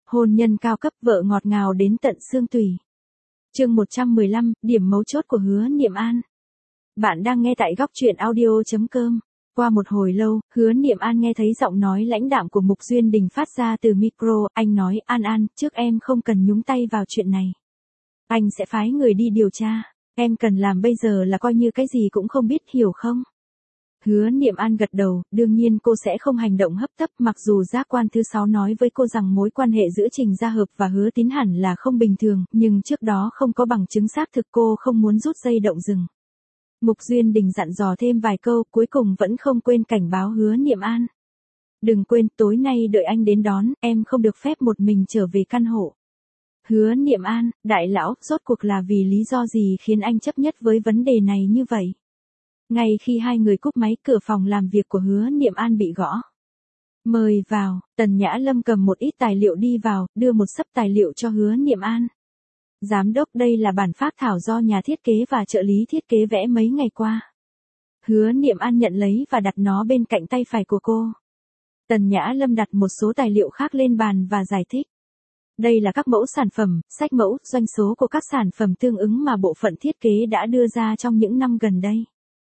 Hôn nhân cao cấp, vợ ngọt ngào đến tận xương tủy. Chương 115, điểm mấu chốt của Hứa Niệm An. Bạn đang nghe tại góc truyện audio.com. Qua một hồi lâu, Hứa Niệm An nghe thấy giọng nói lãnh đạm của Mục Duyên Đình phát ra từ micro, anh nói, An, trước em không cần nhúng tay vào chuyện này. Anh sẽ phái người đi điều tra, em cần làm bây giờ là coi như cái gì cũng không biết, hiểu không? Hứa Niệm An gật đầu, đương nhiên cô sẽ không hành động hấp tấp, mặc dù giác quan thứ 6 nói với cô rằng mối quan hệ giữa Trình Gia Hợp và Hứa Tín hẳn là không bình thường, nhưng trước đó không có bằng chứng xác thực, cô không muốn rút dây động rừng. Mục Duyên Đình dặn dò thêm vài câu, cuối cùng vẫn không quên cảnh báo Hứa Niệm An. Đừng quên, tối nay đợi anh đến đón, em không được phép một mình trở về căn hộ. Hứa Niệm An, đại lão, rốt cuộc là vì lý do gì khiến anh chấp nhất với vấn đề này như vậy? Ngay khi hai người cúp máy, cửa phòng làm việc của Hứa Niệm An bị gõ. Mời vào, Tần Nhã Lâm cầm một ít tài liệu đi vào, đưa một xấp tài liệu cho Hứa Niệm An. Giám đốc, đây là bản phác thảo do nhà thiết kế và trợ lý thiết kế vẽ mấy ngày qua. Hứa Niệm An nhận lấy và đặt nó bên cạnh tay phải của cô. Tần Nhã Lâm đặt một số tài liệu khác lên bàn và giải thích. Đây là các mẫu sản phẩm, sách mẫu, doanh số của các sản phẩm tương ứng mà bộ phận thiết kế đã đưa ra trong những năm gần đây.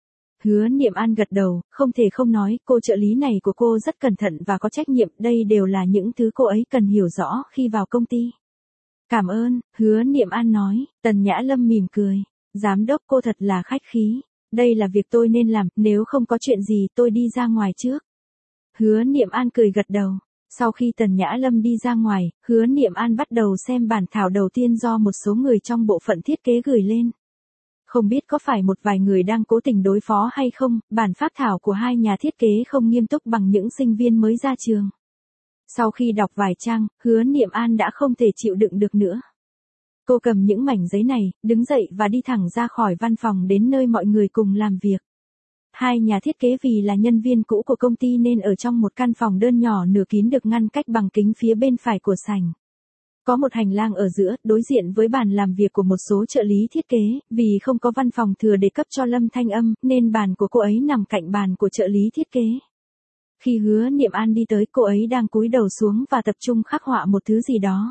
Hứa Niệm An gật đầu, không thể không nói, cô trợ lý này của cô rất cẩn thận và có trách nhiệm, đây đều là những thứ cô ấy cần hiểu rõ khi vào công ty. Cảm ơn, Hứa Niệm An nói. Tần Nhã Lâm mỉm cười. Giám đốc, cô thật là khách khí. Đây là việc tôi nên làm, nếu không có chuyện gì tôi đi ra ngoài trước. Hứa Niệm An cười gật đầu. Sau khi Tần Nhã Lâm đi ra ngoài, Hứa Niệm An bắt đầu xem bản thảo đầu tiên do một số người trong bộ phận thiết kế gửi lên. Không biết có phải một vài người đang cố tình đối phó hay không, bản phác thảo của hai nhà thiết kế không nghiêm túc bằng những sinh viên mới ra trường. Sau khi đọc vài trang, Hứa Niệm An đã không thể chịu đựng được nữa. Cô cầm những mảnh giấy này, đứng dậy và đi thẳng ra khỏi văn phòng đến nơi mọi người cùng làm việc. Hai nhà thiết kế vì là nhân viên cũ của công ty nên ở trong một căn phòng đơn nhỏ nửa kín được ngăn cách bằng kính phía bên phải của sảnh. Có một hành lang ở giữa, đối diện với bàn làm việc của một số trợ lý thiết kế, vì không có văn phòng thừa để cấp cho Lâm Thanh Âm, nên bàn của cô ấy nằm cạnh bàn của trợ lý thiết kế. Khi Hứa Niệm An đi tới, cô ấy đang cúi đầu xuống và tập trung khắc họa một thứ gì đó.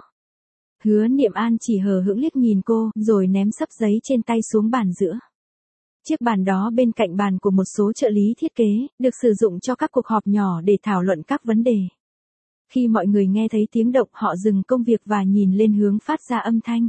Hứa Niệm An chỉ hờ hững liếc nhìn cô, rồi ném xấp giấy trên tay xuống bàn giữa. Chiếc bàn đó bên cạnh bàn của một số trợ lý thiết kế, được sử dụng cho các cuộc họp nhỏ để thảo luận các vấn đề. Khi mọi người nghe thấy tiếng động, họ dừng công việc và nhìn lên hướng phát ra âm thanh.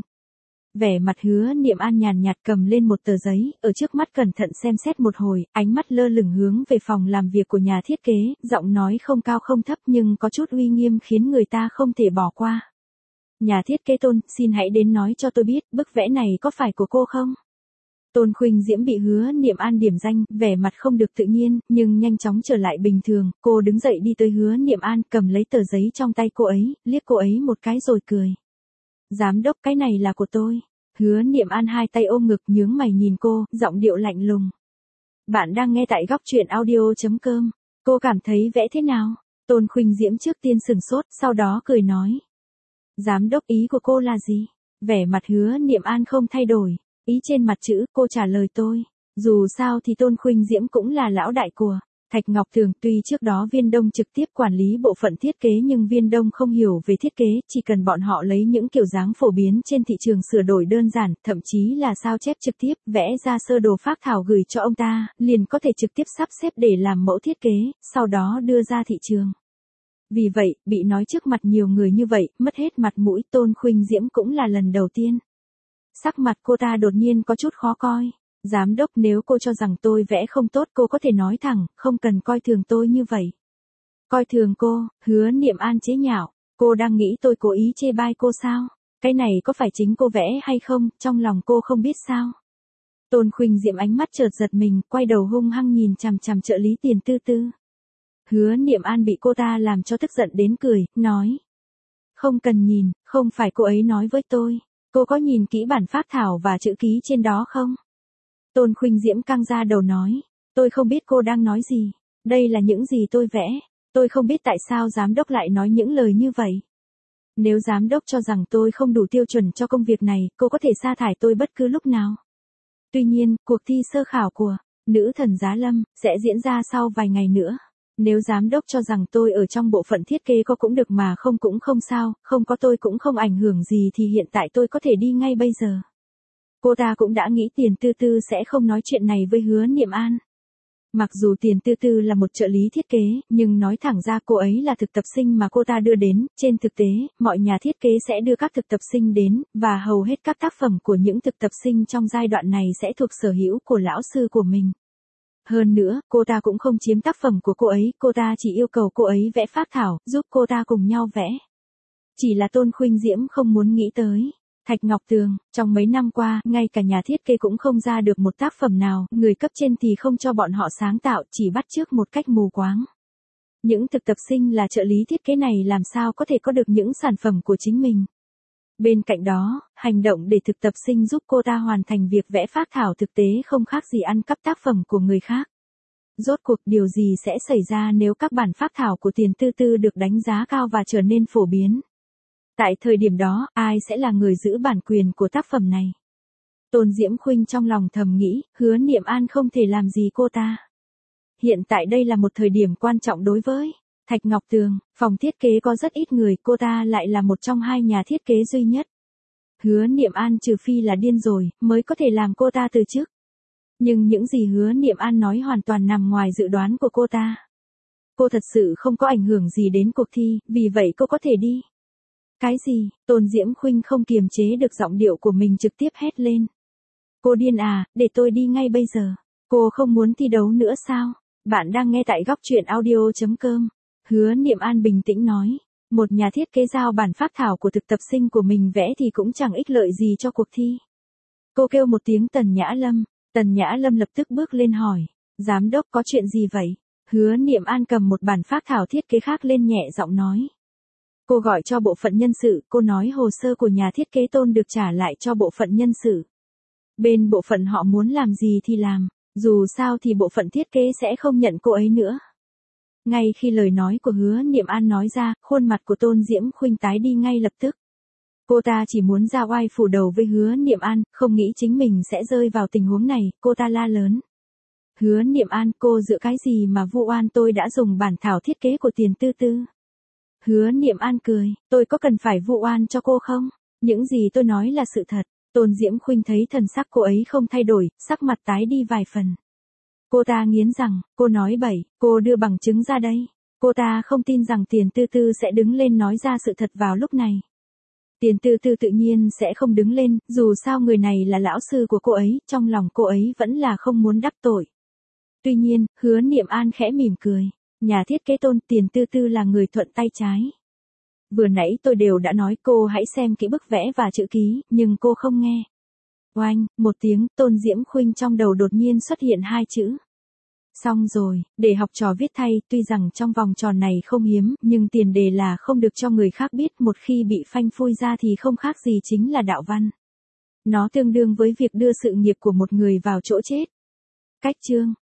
Vẻ mặt Hứa Niệm An nhàn nhạt cầm lên một tờ giấy, ở trước mắt cẩn thận xem xét một hồi, ánh mắt lơ lửng hướng về phòng làm việc của nhà thiết kế, giọng nói không cao không thấp nhưng có chút uy nghiêm khiến người ta không thể bỏ qua. Nhà thiết kế Tôn, xin hãy đến nói cho tôi biết, bức vẽ này có phải của cô không? Tôn Khuynh Diễm bị Hứa Niệm An điểm danh, vẻ mặt không được tự nhiên, nhưng nhanh chóng trở lại bình thường, cô đứng dậy đi tới Hứa Niệm An, cầm lấy tờ giấy trong tay cô ấy, liếc cô ấy một cái rồi cười. Giám đốc, cái này là của tôi. Hứa Niệm An hai tay ôm ngực nhướng mày nhìn cô, giọng điệu lạnh lùng. Bạn đang nghe tại góc truyện audio.com. Cô cảm thấy vẽ thế nào? Tôn Khuynh Diễm trước tiên sừng sốt, sau đó cười nói. Giám đốc, ý của cô là gì? Vẻ mặt Hứa Niệm An không thay đổi. Ý trên mặt chữ, cô trả lời tôi. Dù sao thì Tôn Khuynh Diễm cũng là lão đại của Thạch Ngọc Thường, tuy trước đó Viên Đông trực tiếp quản lý bộ phận thiết kế nhưng Viên Đông không hiểu về thiết kế, chỉ cần bọn họ lấy những kiểu dáng phổ biến trên thị trường sửa đổi đơn giản, thậm chí là sao chép trực tiếp, vẽ ra sơ đồ phác thảo gửi cho ông ta, liền có thể trực tiếp sắp xếp để làm mẫu thiết kế, sau đó đưa ra thị trường. Vì vậy, bị nói trước mặt nhiều người như vậy, mất hết mặt mũi, Tôn Khuynh Diễm cũng là lần đầu tiên. Sắc mặt cô ta đột nhiên có chút khó coi. Giám đốc, nếu cô cho rằng tôi vẽ không tốt, cô có thể nói thẳng, không cần coi thường tôi như vậy. Coi thường cô? Hứa Niệm An chế nhạo. Cô đang nghĩ tôi cố ý chê bai cô sao? Cái này có phải chính cô vẽ hay không, trong lòng cô không biết sao? Tôn Khuynh Diễm ánh mắt chợt giật mình, quay đầu hung hăng nhìn chằm chằm trợ lý Tiền Tư Tư. Hứa Niệm An bị cô ta làm cho tức giận đến cười, nói. Không cần nhìn, không phải cô ấy nói với tôi. Cô có nhìn kỹ bản phác thảo và chữ ký trên đó không? Tôn Khuynh Diễm căng ra đầu nói. Tôi không biết cô đang nói gì. Đây là những gì tôi vẽ. Tôi không biết tại sao giám đốc lại nói những lời như vậy. Nếu giám đốc cho rằng tôi không đủ tiêu chuẩn cho công việc này, cô có thể sa thải tôi bất cứ lúc nào. Tuy nhiên, cuộc thi sơ khảo của Nữ Thần Giá Lâm sẽ diễn ra sau vài ngày nữa. Nếu giám đốc cho rằng tôi ở trong bộ phận thiết kế có cũng được mà không cũng không sao, không có tôi cũng không ảnh hưởng gì thì hiện tại tôi có thể đi ngay bây giờ. Cô ta cũng đã nghĩ Tiền Tư Tư sẽ không nói chuyện này với Hứa Niệm An. Mặc dù Tiền Tư Tư là một trợ lý thiết kế, nhưng nói thẳng ra cô ấy là thực tập sinh mà cô ta đưa đến, trên thực tế, mọi nhà thiết kế sẽ đưa các thực tập sinh đến, và hầu hết các tác phẩm của những thực tập sinh trong giai đoạn này sẽ thuộc sở hữu của lão sư của mình. Hơn nữa, cô ta cũng không chiếm tác phẩm của cô ấy, cô ta chỉ yêu cầu cô ấy vẽ phác thảo, giúp cô ta cùng nhau vẽ. Chỉ là Tôn Khuynh Diễm không muốn nghĩ tới. Thạch Ngọc Tường, trong mấy năm qua, ngay cả nhà thiết kế cũng không ra được một tác phẩm nào, người cấp trên thì không cho bọn họ sáng tạo, chỉ bắt chước một cách mù quáng. Những thực tập sinh là trợ lý thiết kế này làm sao có thể có được những sản phẩm của chính mình. Bên cạnh đó, hành động để thực tập sinh giúp cô ta hoàn thành việc vẽ phác thảo thực tế không khác gì ăn cắp tác phẩm của người khác. Rốt cuộc điều gì sẽ xảy ra nếu các bản phác thảo của Tiền Tư Tư được đánh giá cao và trở nên phổ biến? Tại thời điểm đó, ai sẽ là người giữ bản quyền của tác phẩm này? Tôn Diễm Khuynh trong lòng thầm nghĩ, Hứa Niệm An không thể làm gì cô ta. Hiện tại đây là một thời điểm quan trọng đối với Thạch Ngọc Tường, phòng thiết kế có rất ít người, cô ta lại là một trong hai nhà thiết kế duy nhất. Hứa Niệm An trừ phi là điên rồi, mới có thể làm cô ta từ chức. Nhưng những gì Hứa Niệm An nói hoàn toàn nằm ngoài dự đoán của cô ta. Cô thật sự không có ảnh hưởng gì đến cuộc thi, vì vậy cô có thể đi. Cái gì? Tôn Diễm Khuynh không kiềm chế được giọng điệu của mình trực tiếp hét lên. Cô điên à, để tôi đi ngay bây giờ. Cô không muốn thi đấu nữa sao? Bạn đang nghe tại góc truyện audio.com. Hứa Niệm An bình tĩnh nói. Một nhà thiết kế giao bản phác thảo của thực tập sinh của mình vẽ thì cũng chẳng ích lợi gì cho cuộc thi. Cô kêu một tiếng Tần Nhã Lâm. Tần Nhã Lâm lập tức bước lên hỏi. Giám đốc có chuyện gì vậy? Hứa Niệm An cầm một bản phác thảo thiết kế khác lên nhẹ giọng nói. Cô gọi cho bộ phận nhân sự, cô nói hồ sơ của nhà thiết kế Tôn được trả lại cho bộ phận nhân sự. Bên bộ phận họ muốn làm gì thì làm, dù sao thì bộ phận thiết kế sẽ không nhận cô ấy nữa. Ngay khi lời nói của Hứa Niệm An nói ra, khuôn mặt của Tôn Diễm Khuynh tái đi ngay lập tức. Cô ta chỉ muốn ra oai phủ đầu với Hứa Niệm An, không nghĩ chính mình sẽ rơi vào tình huống này, cô ta la lớn. Hứa Niệm An, cô dựa cái gì mà vu oan tôi đã dùng bản thảo thiết kế của Tiền Tư Tư? Hứa Niệm An cười, tôi có cần phải vu oan cho cô không? Những gì tôi nói là sự thật. Tôn Diễm Khuynh thấy thần sắc cô ấy không thay đổi, sắc mặt tái đi vài phần. Cô ta nghiến rằng, cô nói bậy, cô đưa bằng chứng ra đây. Cô ta không tin rằng Tiền Tư Tư sẽ đứng lên nói ra sự thật vào lúc này. Tiền Tư Tư tự nhiên sẽ không đứng lên, dù sao người này là lão sư của cô ấy, trong lòng cô ấy vẫn là không muốn đắc tội. Tuy nhiên, Hứa Niệm An khẽ mỉm cười. Nhà thiết kế Tôn, Tiền Tư Tư là người thuận tay trái. Vừa nãy tôi đều đã nói cô hãy xem kỹ bức vẽ và chữ ký, nhưng cô không nghe. Oanh, một tiếng, Tôn Diễm Khuynh trong đầu đột nhiên xuất hiện hai chữ. Xong rồi, để học trò viết thay, tuy rằng trong vòng tròn này không hiếm, nhưng tiền đề là không được cho người khác biết, một khi bị phanh phui ra thì không khác gì chính là đạo văn. Nó tương đương với việc đưa sự nghiệp của một người vào chỗ chết. Cách chương